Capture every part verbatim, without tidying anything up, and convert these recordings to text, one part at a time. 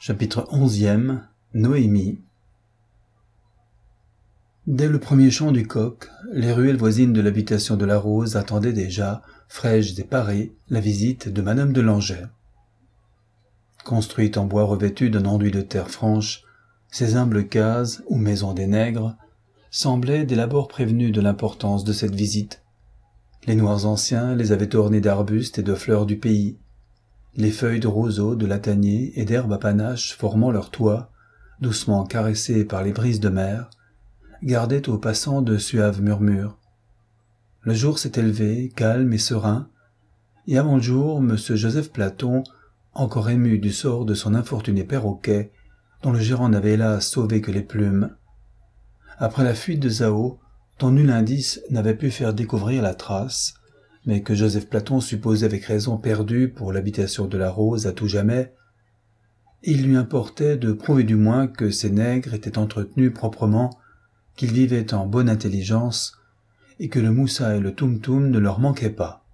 Chapitre onzième. Noémie. Dès le premier chant du coq, les ruelles voisines de l'habitation de la Rose attendaient déjà, fraîches et parées, la visite de Madame de Langeais. Construite en bois revêtu d'un enduit de terre franche, ces humbles cases, ou maisons des nègres, semblaient dès l'abord prévenus de l'importance de cette visite. Les noirs anciens les avaient ornés d'arbustes et de fleurs du pays. Les feuilles de roseau, de latanier et d'herbes à panache formant leur toit, doucement caressées par les brises de mer, gardaient aux passants de suaves murmures. Le jour s'était levé, calme et serein, et avant le jour, M. Joseph Platon, encore ému du sort de son infortuné perroquet, dont le gérant n'avait hélas sauvé que les plumes. Après la fuite de Zao, dont nul indice n'avait pu faire découvrir la trace, mais que Joseph Platon supposait avec raison perdue pour l'habitation de la Rose à tout jamais, il lui importait de prouver du moins que ces nègres étaient entretenus proprement, qu'ils vivaient en bonne intelligence, et que le moussa et le toum-toum ne leur manquaient pas.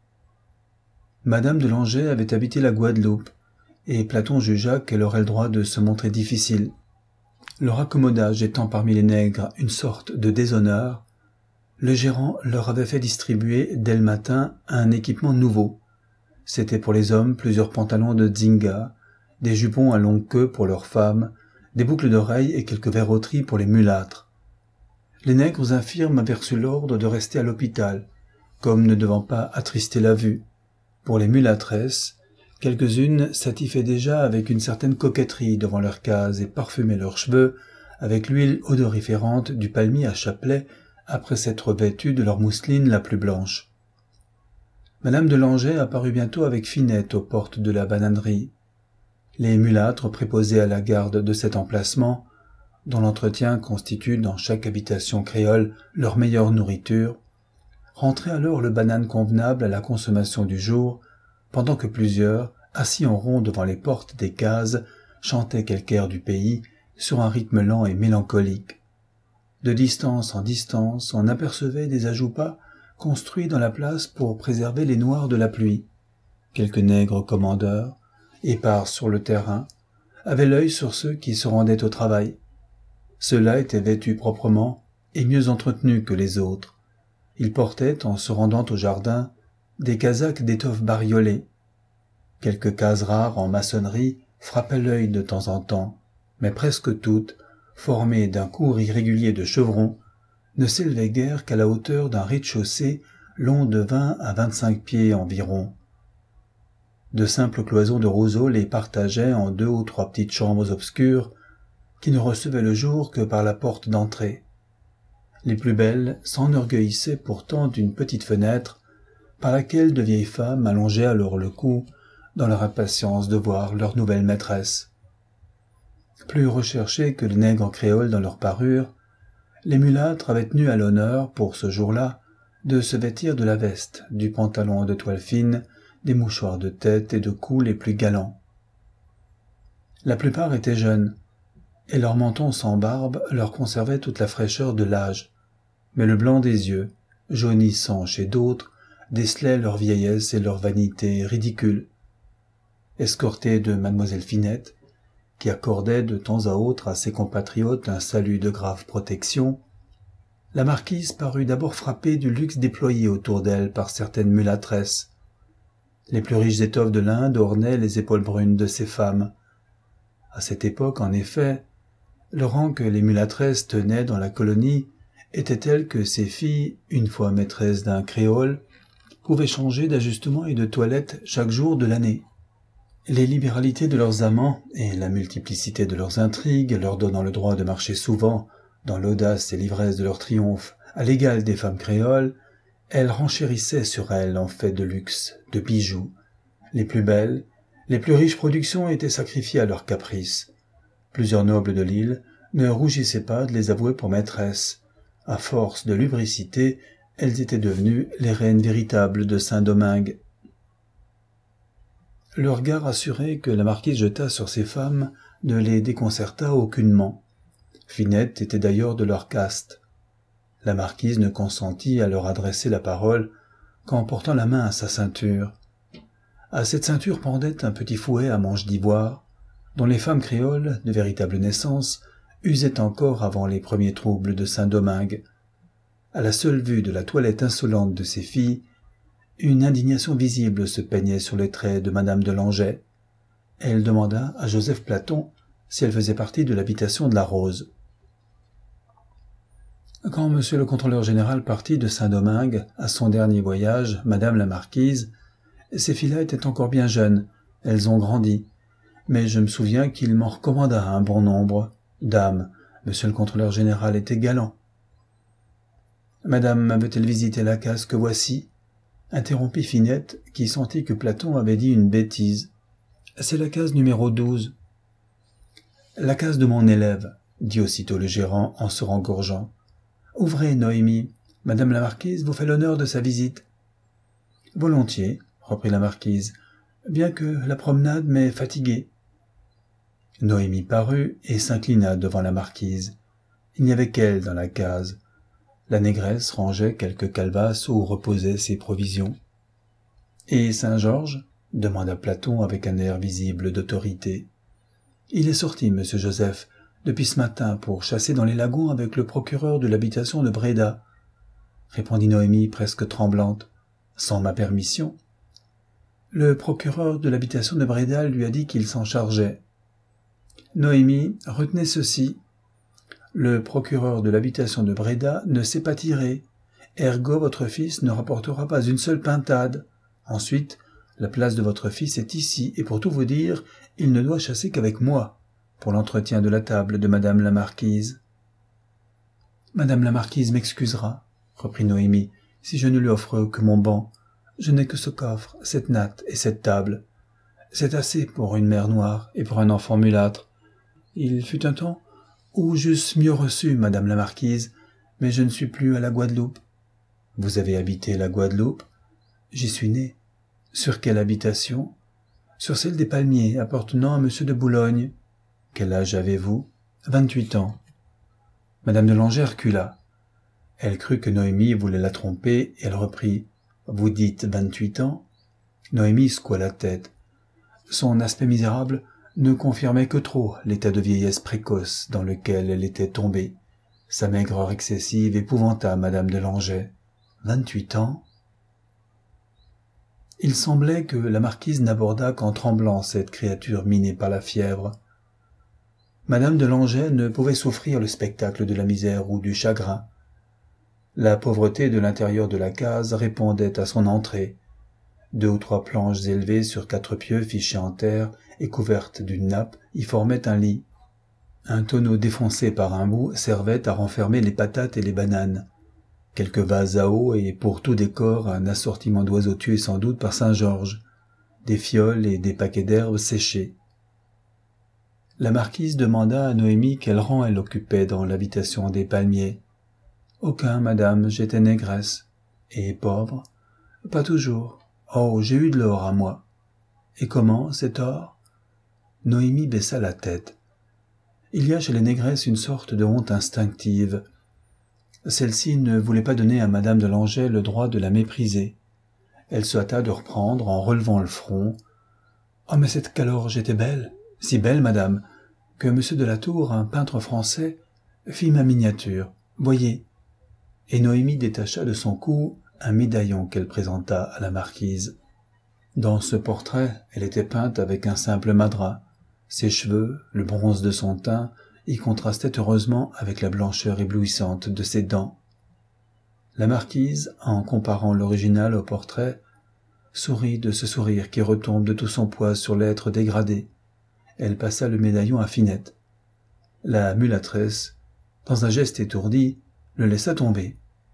Madame de Langeais avait habité la Guadeloupe, et Platon jugea qu'elle aurait le droit de se montrer difficile. Leur raccommodage étant parmi les nègres une sorte de déshonneur, le gérant leur avait fait distribuer dès le matin un équipement nouveau. C'était pour les hommes plusieurs pantalons de dzinga, des jupons à longue queue pour leurs femmes, des boucles d'oreilles et quelques verroteries pour les mulâtres. Les nègres infirmes avaient reçu l'ordre de rester à l'hôpital, comme ne devant pas attrister la vue. Pour les mulâtresses, quelques-unes s'attifaient déjà avec une certaine coquetterie devant leurs cases et parfumaient leurs cheveux avec l'huile odoriférante du palmier à chapelet après s'être vêtues de leur mousseline la plus blanche. Madame de Langeais apparut bientôt avec Finette aux portes de la bananerie. Les mulâtres préposés à la garde de cet emplacement, dont l'entretien constitue dans chaque habitation créole leur meilleure nourriture, rentraient alors le banane convenable à la consommation du jour, pendant que plusieurs, assis en rond devant les portes des cases, chantaient quelque air du pays sur un rythme lent et mélancolique. De distance en distance, on apercevait des ajoupas construits dans la place pour préserver les noirs de la pluie. Quelques nègres commandeurs, épars sur le terrain, avaient l'œil sur ceux qui se rendaient au travail. Ceux-là étaient vêtus proprement et mieux entretenus que les autres. Ils portaient, en se rendant au jardin, des casaques d'étoffe bariolée. Quelques cases rares en maçonnerie frappaient l'œil de temps en temps, mais presque toutes, formées d'un court irrégulier de chevrons, ne s'élevaient guère qu'à la hauteur d'un rez-de-chaussée long de vingt à vingt-cinq pieds environ. De simples cloisons de roseaux les partageaient en deux ou trois petites chambres obscures qui ne recevaient le jour que par la porte d'entrée. Les plus belles s'enorgueillissaient pourtant d'une petite fenêtre par laquelle de vieilles femmes allongeaient alors le cou dans leur impatience de voir leur nouvelle maîtresse. Plus recherchés que les nègres créoles dans leur parure, les mulâtres avaient tenu à l'honneur, pour ce jour-là, de se vêtir de la veste, du pantalon de toile fine, des mouchoirs de tête et de cou les plus galants. La plupart étaient jeunes, et leur menton sans barbe leur conservait toute la fraîcheur de l'âge, mais le blanc des yeux, jaunissant chez d'autres, décelait leur vieillesse et leur vanité ridicule. Escortée de mademoiselle Finette, qui accordait de temps à autre à ses compatriotes un salut de grave protection, la marquise parut d'abord frappée du luxe déployé autour d'elle par certaines mulâtresses. Les plus riches étoffes de l'Inde ornaient les épaules brunes de ces femmes. À cette époque, en effet, le rang que les mulâtresses tenaient dans la colonie était tel que ces filles, une fois maîtresses d'un créole, pouvaient changer d'ajustement et de toilette chaque jour de l'année. Les libéralités de leurs amants et la multiplicité de leurs intrigues leur donnant le droit de marcher souvent, dans l'audace et l'ivresse de leur triomphe, à l'égal des femmes créoles, elles renchérissaient sur elles en fait de luxe, de bijoux. Les plus belles, les plus riches productions étaient sacrifiées à leurs caprices. Plusieurs nobles de l'île ne rougissaient pas de les avouer pour maîtresses. À force de lubricité, elles étaient devenues les reines véritables de Saint-Domingue. Le regard assuré que la marquise jeta sur ces femmes ne les déconcerta aucunement. Finette était d'ailleurs de leur caste. La marquise ne consentit à leur adresser la parole qu'en portant la main à sa ceinture. À cette ceinture pendait un petit fouet à manche d'ivoire, dont les femmes créoles, de véritable naissance, usaient encore avant les premiers troubles de Saint-Domingue. À la seule vue de la toilette insolente de ces filles, une indignation visible se peignait sur les traits de madame de Langeais. Elle demanda à Joseph Platon si elle faisait partie de l'habitation de la Rose. Quand monsieur le contrôleur général partit de Saint-Domingue à son dernier voyage, madame la marquise, ces filles-là étaient encore bien jeunes, elles ont grandi, mais je me souviens qu'il m'en recommanda un bon nombre. Dame, monsieur le contrôleur général était galant. Madame veut-elle visiter la case que voici? Interrompit Finette, qui sentit que Platon avait dit une bêtise. C'est la case numéro douze. La case de mon élève, dit aussitôt le gérant en se rengorgeant. Ouvrez, Noémie. Madame la marquise vous fait l'honneur de sa visite. Volontiers, reprit la marquise, bien que la promenade m'ait fatiguée. Noémie parut et s'inclina devant la marquise. Il n'y avait qu'elle dans la case. La négresse rangeait quelques calebasses où reposaient ses provisions. « Et Saint-Georges » demanda Platon avec un air visible d'autorité. « Il est sorti, monsieur Joseph, depuis ce matin pour chasser dans les lagons avec le procureur de l'habitation de Bréda, » répondit Noémie presque tremblante. « Sans ma permission. » Le procureur de l'habitation de Bréda lui a dit qu'il s'en chargeait. Noémie, retenez ceci. Le procureur de l'habitation de Bréda ne sait pas tirer. Ergo, votre fils ne rapportera pas une seule pintade. Ensuite, la place de votre fils est ici, et pour tout vous dire, il ne doit chasser qu'avec moi, pour l'entretien de la table de madame la marquise. Madame la marquise m'excusera, reprit Noémie, si je ne lui offre que mon banc. Je n'ai que ce coffre, cette natte et cette table. C'est assez pour une mère noire et pour un enfant mulâtre. Il fut un temps où j'eusse mieux reçu madame la marquise, mais je ne suis plus à la Guadeloupe. Vous avez habité la Guadeloupe? J'y suis né. Sur quelle habitation? Sur celle des Palmiers, appartenant à monsieur de Boulogne. Quel âge avez-vous? Vingt-huit ans. Madame de Langeais recula. Elle crut que Noémie voulait la tromper, et elle reprit. Vous dites vingt-huit ans? Noémie secoua la tête. Son aspect misérable ne confirmait que trop l'état de vieillesse précoce dans lequel elle était tombée. Sa maigreur excessive épouvanta madame de Langeais. Vingt-huit ans? Il semblait que la marquise n'abordât qu'en tremblant cette créature minée par la fièvre. Madame de Langeais ne pouvait souffrir le spectacle de la misère ou du chagrin. La pauvreté de l'intérieur de la case répondait à son entrée. Deux ou trois planches élevées sur quatre pieux fichées en terre et couvertes d'une nappe y formaient un lit. Un tonneau défoncé par un bout servait à renfermer les patates et les bananes. Quelques vases à eau et pour tout décor un assortiment d'oiseaux tués sans doute par Saint-Georges, des fioles et des paquets d'herbes séchées. La marquise demanda à Noémie quel rang elle occupait dans l'habitation des Palmiers. « Aucun, madame, j'étais négresse. Et pauvre? Pas toujours. Oh, j'ai eu de l'or à moi. Et comment, cet or? » Noémie baissa la tête. Il y a chez les négresses une sorte de honte instinctive. Celle-ci ne voulait pas donner à madame de Langeais le droit de la mépriser. Elle se hâta de reprendre en relevant le front. « Oh, mais c'est qu'alors j'étais belle, si belle, madame, que monsieur de la Tour, un peintre français, fit ma miniature. Voyez. » Et Noémie détacha de son cou un médaillon qu'elle présenta à la marquise. Dans ce portrait, elle était peinte avec un simple madras. Ses cheveux, le bronze de son teint, y contrastaient heureusement avec la blancheur éblouissante de ses dents. La marquise, en comparant l'original au portrait, sourit de ce sourire qui retombe de tout son poids sur l'être dégradé. Elle passa le médaillon à Finette. La mulâtresse, dans un geste étourdi, le laissa tomber.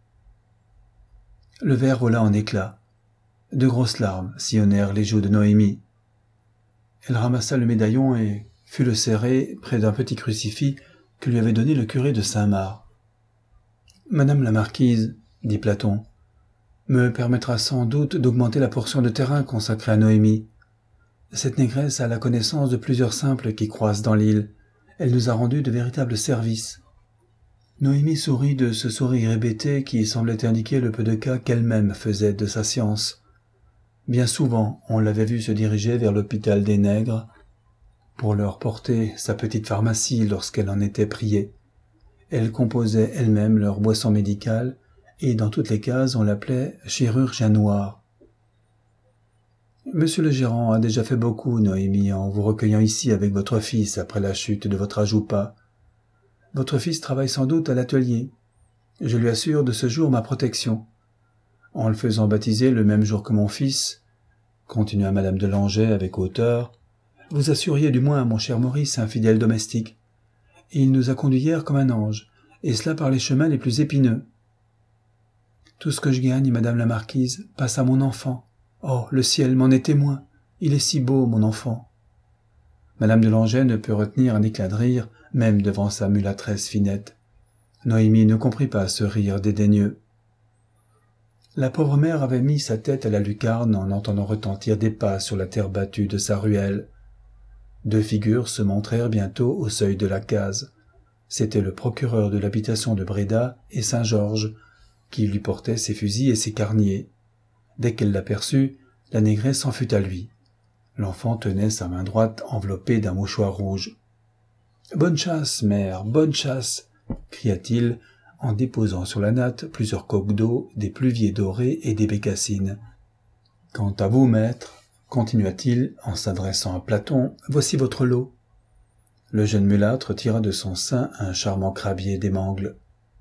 Le verre vola en éclats. De grosses larmes sillonnèrent les joues de Noémie. Elle ramassa le médaillon et fut le serrer près d'un petit crucifix que lui avait donné le curé de Saint-Marc. « Madame la marquise, dit Platon, me permettra sans doute d'augmenter la portion de terrain consacrée à Noémie. Cette négresse a la connaissance de plusieurs simples qui croissent dans l'île. Elle nous a rendu de véritables services. » Noémie sourit de ce sourire hébété qui semblait indiquer le peu de cas qu'elle-même faisait de sa science. Bien souvent, on l'avait vue se diriger vers l'hôpital des nègres. pour leur porter sa petite pharmacie lorsqu'elle en était priée. Elle composait elle-même leur boisson médicale, et dans toutes les cases on l'appelait chirurgien noir. Monsieur le gérant a déjà fait beaucoup, Noémie, en vous recueillant ici avec votre fils après la chute de votre ajoupa. Votre fils travaille sans doute à l'atelier. Je lui assure de ce jour ma protection. En le faisant baptiser le même jour que mon fils, continua madame de Langeais avec hauteur, vous assuriez du moins à mon cher Maurice un fidèle domestique. Il nous a conduits hier comme un ange, et cela par les chemins les plus épineux. Tout ce que je gagne, madame la marquise, passe à mon enfant. Oh, le ciel m'en est témoin. Il est si beau, mon enfant. Madame de Langeais ne put retenir un éclat de rire, même devant sa mulâtresse Finette. Noémie ne comprit pas ce rire dédaigneux. La pauvre mère avait mis sa tête à la lucarne en entendant retentir des pas sur la terre battue de sa ruelle. Deux figures se montrèrent bientôt au seuil de la case. C'était le procureur de l'habitation de Bréda et Saint-Georges, qui lui portait ses fusils et ses carniers. Dès qu'elle l'aperçut, la négresse s'en fut à lui. L'enfant tenait sa main droite enveloppée d'un mouchoir rouge. « Bonne chasse, mère, bonne chasse !» cria-t-il en déposant sur la natte plusieurs coques d'eau, des pluviers dorés et des bécassines. « Quant à vous, maître, continua-t-il en s'adressant à Platon, voici votre lot. » Le jeune mulâtre tira de son sein un charmant crabier d'émangle.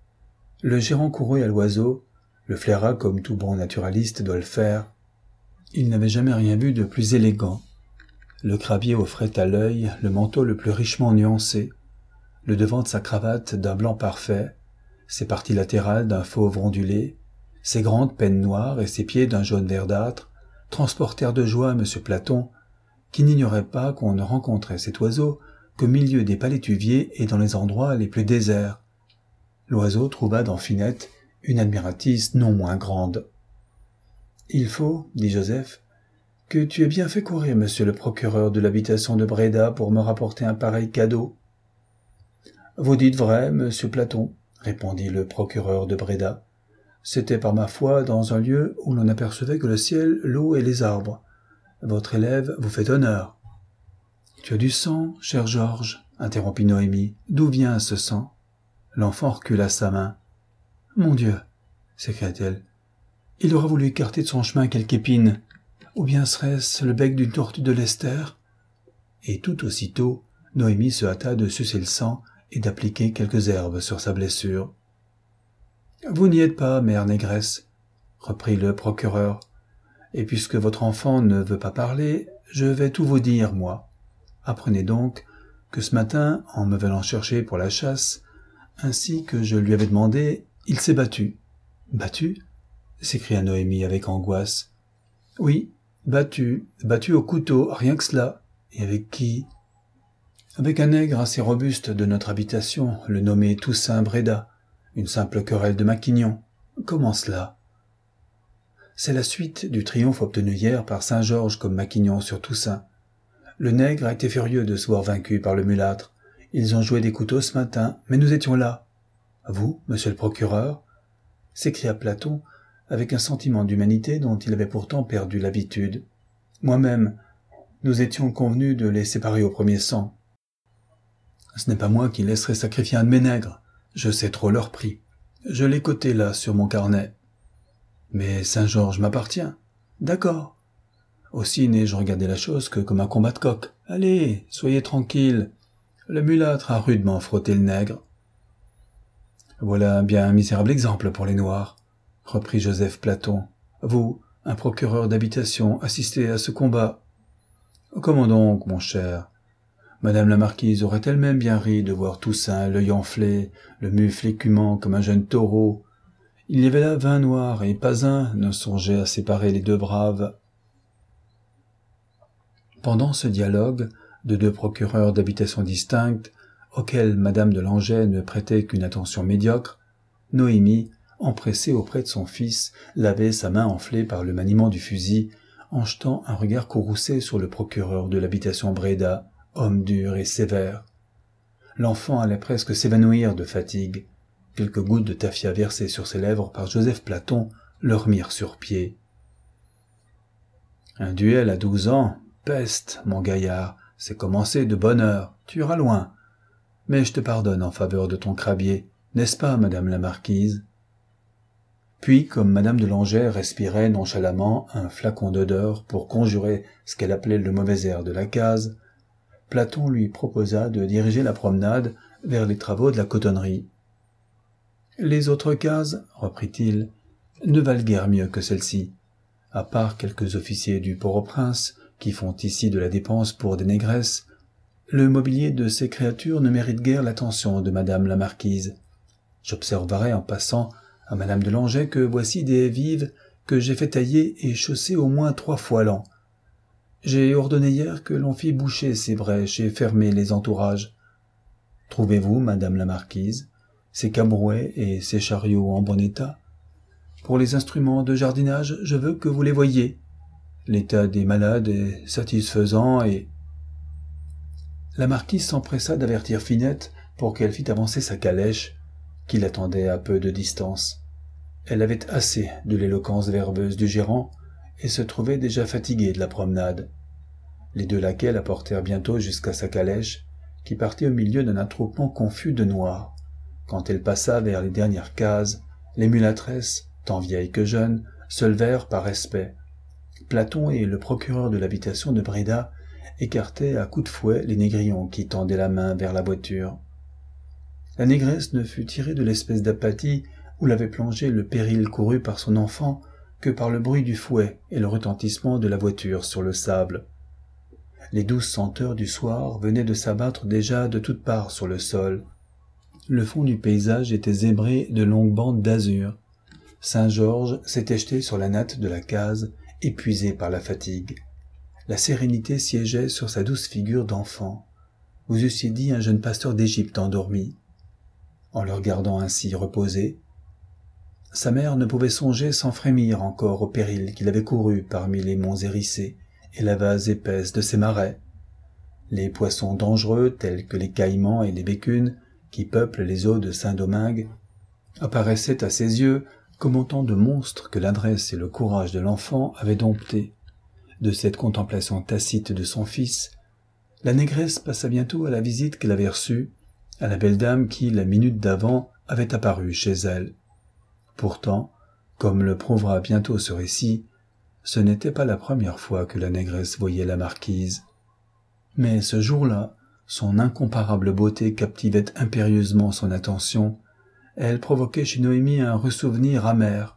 Le gérant courut à l'oiseau, le flaira comme tout bon naturaliste doit le faire. Il n'avait jamais rien vu de plus élégant. Le crabier offrait à l'œil le manteau le plus richement nuancé, le devant de sa cravate d'un blanc parfait, ses parties latérales d'un fauve ondulé, ses grandes pennes noires et ses pieds d'un jaune verdâtre, transportèrent de joie M. Platon, qui n'ignorait pas qu'on ne rencontrait cet oiseau qu'au milieu des palétuviers et dans les endroits les plus déserts. L'oiseau trouva dans Finette une admiratrice non moins grande. « Il faut, dit Joseph, que tu aies bien fait courir monsieur le procureur de l'habitation de Bréda pour me rapporter un pareil cadeau. »« Vous dites vrai, monsieur Platon, » répondit le procureur de Bréda. « C'était par ma foi dans un lieu où l'on n'apercevait que le ciel, l'eau et les arbres. Votre élève vous fait honneur. »« Tu as du sang, cher Georges, » interrompit Noémie. « D'où vient ce sang ?» L'enfant recula sa main. « Mon Dieu !» s'écria-t-elle. « Il aura voulu écarter de son chemin quelque épine. Ou bien serait-ce le bec d'une tortue de l'Esther ?» Et tout aussitôt, Noémie se hâta de sucer le sang et d'appliquer quelques herbes sur sa blessure. « Vous n'y êtes pas, mère négresse, » reprit le procureur. « Et puisque votre enfant ne veut pas parler, je vais tout vous dire, moi. Apprenez donc que ce matin, en me venant chercher pour la chasse, ainsi que je lui avais demandé, il s'est battu. »« Battu ?» s'écria Noémie avec angoisse. « Oui, battu, battu au couteau, rien que cela. Et avec qui ?»« Avec un nègre assez robuste de notre habitation, le nommé Toussaint Bréda, une simple querelle de Maquignon. Comment cela ?»« C'est la suite du triomphe obtenu hier par Saint-Georges comme Maquignon sur Toussaint. Le nègre a été furieux de se voir vaincu par le mulâtre. Ils ont joué des couteaux ce matin, mais nous étions là. »« Vous, monsieur le procureur ?» s'écria Platon, avec un sentiment d'humanité dont il avait pourtant perdu l'habitude. « Moi-même, nous étions convenus de les séparer au premier sang. Ce n'est pas moi qui laisserai sacrifier un de mes nègres, je sais trop leur prix. Je l'ai coté là sur mon carnet. Mais Saint-Georges m'appartient. D'accord. Aussi n'ai-je regardé la chose que comme un combat de coq. Allez, soyez tranquille. Le mulâtre a rudement frotté le nègre. » Voilà bien un misérable exemple pour les Noirs, reprit Joseph Platon. Vous, un procureur d'habitation, assistez à ce combat. Comment donc, mon cher? Madame la marquise aurait elle-même bien ri de voir Toussaint, l'œil enflé, le mufle écumant comme un jeune taureau. Il y avait là vingt Noirs, et pas un ne songeait à séparer les deux braves. Pendant ce dialogue de deux procureurs d'habitation distinctes, auquel madame de Langeais ne prêtait qu'une attention médiocre, Noémie, empressée auprès de son fils, lavait sa main enflée par le maniement du fusil, en jetant un regard courroucé sur le procureur de l'habitation Bréda, homme dur et sévère. L'enfant allait presque s'évanouir de fatigue. Quelques gouttes de tafia versées sur ses lèvres par Joseph Platon le remirent sur pied. « Un duel à douze ans, peste, mon gaillard, c'est commencé de bonne heure, tu iras loin. Mais je te pardonne en faveur de ton crabier, n'est-ce pas, madame la marquise ?» Puis, comme madame de Langeais respirait nonchalamment un flacon d'odeur pour conjurer ce qu'elle appelait le mauvais air de la case, Platon lui proposa de diriger la promenade vers les travaux de la cotonnerie. « Les autres cases, reprit-il, ne valent guère mieux que celle-ci. À part quelques officiers du Port-au-Prince qui font ici de la dépense pour des négresses, le mobilier de ces créatures ne mérite guère l'attention de madame la marquise. J'observerai en passant à madame de Langeais que voici des vives que j'ai fait tailler et chausser au moins trois fois l'an. J'ai ordonné hier que l'on fît boucher ces brèches et fermer les entourages. Trouvez-vous, madame la marquise, ces cabrouets et ces chariots en bon état? Pour les instruments de jardinage, je veux que vous les voyiez. L'état des malades est satisfaisant et... » La marquise s'empressa d'avertir Finette pour qu'elle fît avancer sa calèche, qui l'attendait à peu de distance. Elle avait assez de l'éloquence verbeuse du gérant et se trouvait déjà fatiguée de la promenade. Les deux laquais la portèrent bientôt jusqu'à sa calèche, qui partait au milieu d'un attroupement confus de noirs. Quand elle passa vers les dernières cases, les mulâtresses, tant vieilles que jeunes, se levèrent par respect. Platon et le procureur de l'habitation de Bréda écartaient à coups de fouet les négrillons qui tendaient la main vers la voiture. La négresse ne fut tirée de l'espèce d'apathie où l'avait plongé le péril couru par son enfant que par le bruit du fouet et le retentissement de la voiture sur le sable. Les douces senteurs du soir venaient de s'abattre déjà de toutes parts sur le sol. Le fond du paysage était zébré de longues bandes d'azur. Saint-Georges s'était jeté sur la natte de la case, épuisé par la fatigue. La sérénité siégeait sur sa douce figure d'enfant. Vous eussiez dit un jeune pasteur d'Égypte endormi. En le regardant ainsi reposé, sa mère ne pouvait songer sans frémir encore au péril qu'il avait couru parmi les monts hérissés et la vase épaisse de ces marais. Les poissons dangereux tels que les caïmans et les bécunes qui peuplent les eaux de Saint-Domingue apparaissaient à ses yeux comme autant de monstres que l'adresse et le courage de l'enfant avaient domptés. De cette contemplation tacite de son fils, la négresse passa bientôt à la visite qu'elle avait reçue, à la belle dame qui, la minute d'avant, avait apparu chez elle. Pourtant, comme le prouvera bientôt ce récit, ce n'était pas la première fois que la négresse voyait la marquise. Mais ce jour-là, son incomparable beauté captivait impérieusement son attention. Elle provoquait chez Noémie un ressouvenir amer.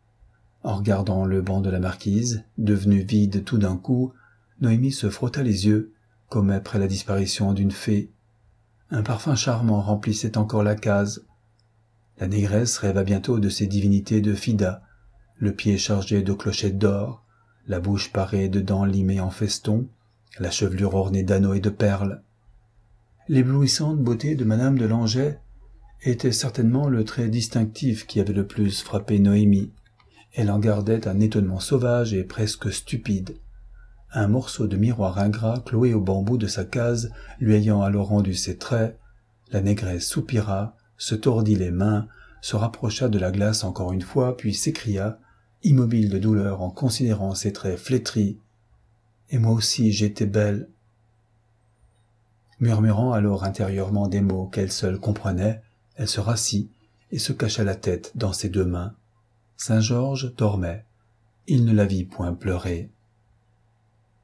En regardant le banc de la marquise, devenu vide tout d'un coup, Noémie se frotta les yeux, comme après la disparition d'une fée. Un parfum charmant remplissait encore la case. La négresse rêva bientôt de ces divinités de Fida, le pied chargé de clochettes d'or, la bouche parée de dents limées en festons, la chevelure ornée d'anneaux et de perles. L'éblouissante beauté de madame de Langeais était certainement le trait distinctif qui avait le plus frappé Noémie. Elle en gardait un étonnement sauvage et presque stupide. Un morceau de miroir ingrat cloué au bambou de sa case lui ayant alors rendu ses traits, la négresse soupira, se tordit les mains, se rapprocha de la glace encore une fois, puis s'écria, immobile de douleur en considérant ses traits flétris. « Et moi aussi j'étais belle !» Murmurant alors intérieurement des mots qu'elle seule comprenait, elle se rassit et se cacha la tête dans ses deux mains. Saint-Georges dormait. Il ne la vit point pleurer.